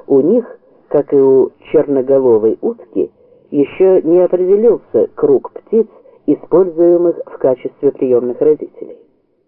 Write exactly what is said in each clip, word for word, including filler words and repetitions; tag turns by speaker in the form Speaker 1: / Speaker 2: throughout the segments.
Speaker 1: У них, как и у черноголовой утки, еще не определился круг птиц, используемых в качестве приемных родителей.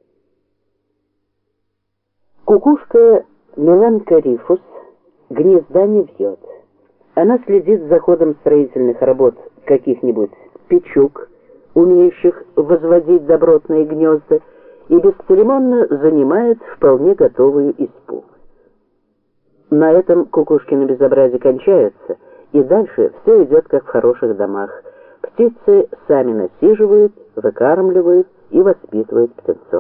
Speaker 1: Кукушка Меланкорифус гнезда не вьет. Она следит за ходом строительных работ каких-нибудь печук, умеющих возводить добротные гнезда, и бесцеремонно занимает вполне готовую избу. На этом кукушкины безобразия кончаются, и дальше все идет как в хороших домах. Птицы сами насиживают, выкармливают и воспитывают птенцов.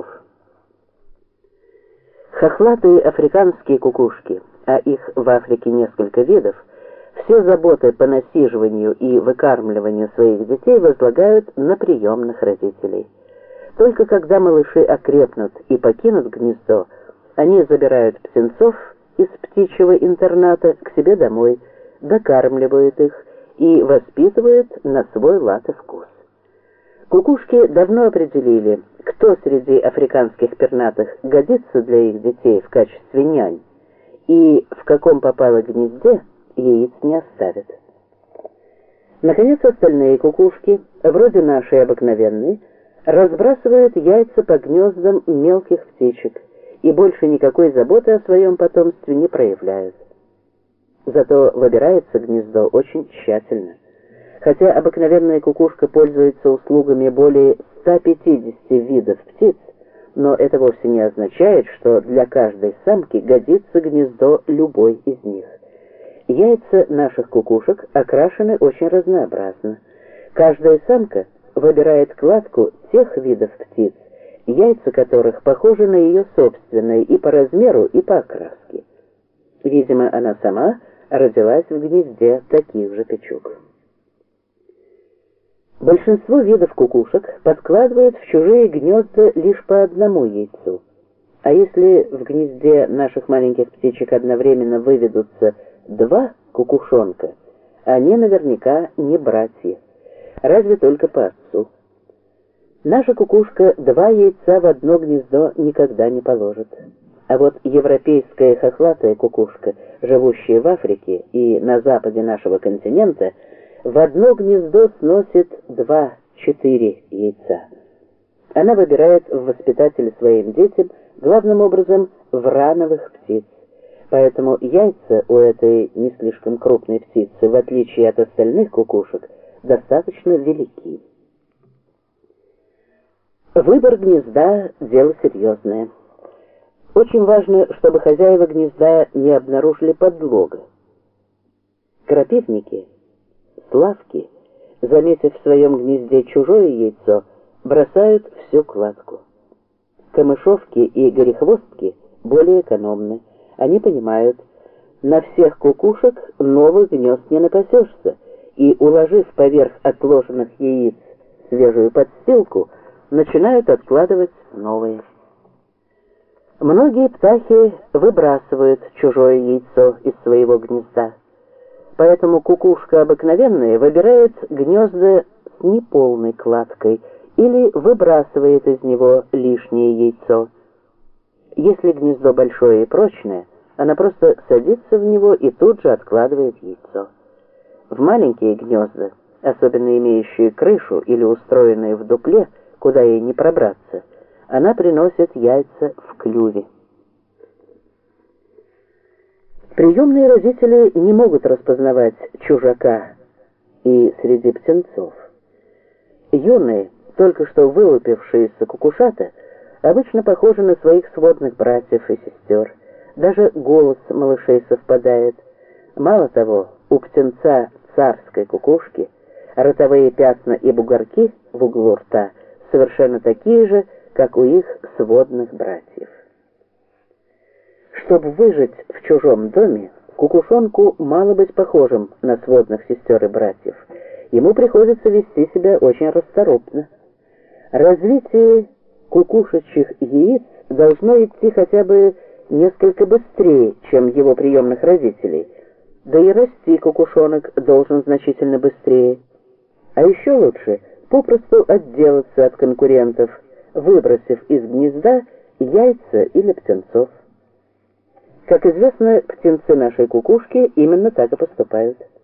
Speaker 1: Хохлатые африканские кукушки, а их в Африке несколько видов, все заботы по насиживанию и выкармливанию своих детей возлагают на приемных родителей. Только когда малыши окрепнут и покинут гнездо, они забирают птенцов из птичьего интерната к себе домой, докармливают их и воспитывают на свой лад и вкус. Кукушки давно определили, кто среди африканских пернатых годится для их детей в качестве нянь, и в каком попало гнезде яиц не оставят. Наконец, остальные кукушки, вроде нашей обыкновенной, разбрасывают яйца по гнездам мелких птичек и больше никакой заботы о своем потомстве не проявляют. Зато выбирается гнездо очень тщательно. Хотя обыкновенная кукушка пользуется услугами более ста пятидесяти видов птиц, но это вовсе не означает, что для каждой самки годится гнездо любой из них. Яйца наших кукушек окрашены очень разнообразно. Каждая самка выбирает кладку тех видов птиц, яйца которых похожи на ее собственные и по размеру, и по окраске. Видимо, она сама родилась в гнезде таких же печук. Большинство видов кукушек подкладывают в чужие гнезда лишь по одному яйцу. А если в гнезде наших маленьких птичек одновременно выведутся два кукушонка, они наверняка не братья, разве только по отцу. Наша кукушка два яйца в одно гнездо никогда не положит. А вот европейская хохлатая кукушка, живущая в Африке и на западе нашего континента, в одно гнездо сносит два-четыре яйца. Она выбирает в воспитатели своим детям главным образом врановых птиц. Поэтому яйца у этой не слишком крупной птицы, в отличие от остальных кукушек, достаточно велики. Выбор гнезда – дело серьезное. Очень важно, чтобы хозяева гнезда не обнаружили подлога. Крапивники, славки, заметив в своем гнезде чужое яйцо, бросают всю кладку. Камышовки и горехвостки более экономны. Они понимают, на всех кукушек новых гнезд не напасешься, и, уложив поверх отложенных яиц свежую подстилку, начинают откладывать новые. Многие птахи выбрасывают чужое яйцо из своего гнезда, поэтому кукушка обыкновенная выбирает гнезда с неполной кладкой или выбрасывает из него лишнее яйцо. Если гнездо большое и прочное, она просто садится в него и тут же откладывает яйцо. В маленькие гнезда, особенно имеющие крышу или устроенные в дупле, куда ей не пробраться, она приносит яйца в клюве. Приемные родители не могут распознавать чужака и среди птенцов. Юные, только что вылупившиеся кукушата, обычно похожи на своих сводных братьев и сестер. Даже голос малышей совпадает. Мало того, у птенца царской кукушки ротовые пятна и бугорки в углу рта совершенно такие же, как у их сводных братьев. Чтобы выжить в чужом доме, кукушонку мало быть похожим на сводных сестер и братьев. Ему приходится вести себя очень расторопно. Развитие кукушечьих яиц должно идти хотя бы несколько быстрее, чем его приемных родителей, да и расти кукушонок должен значительно быстрее. А еще лучше попросту отделаться от конкурентов, выбросив из гнезда яйца или птенцов. Как известно, птенцы нашей кукушки именно так и поступают.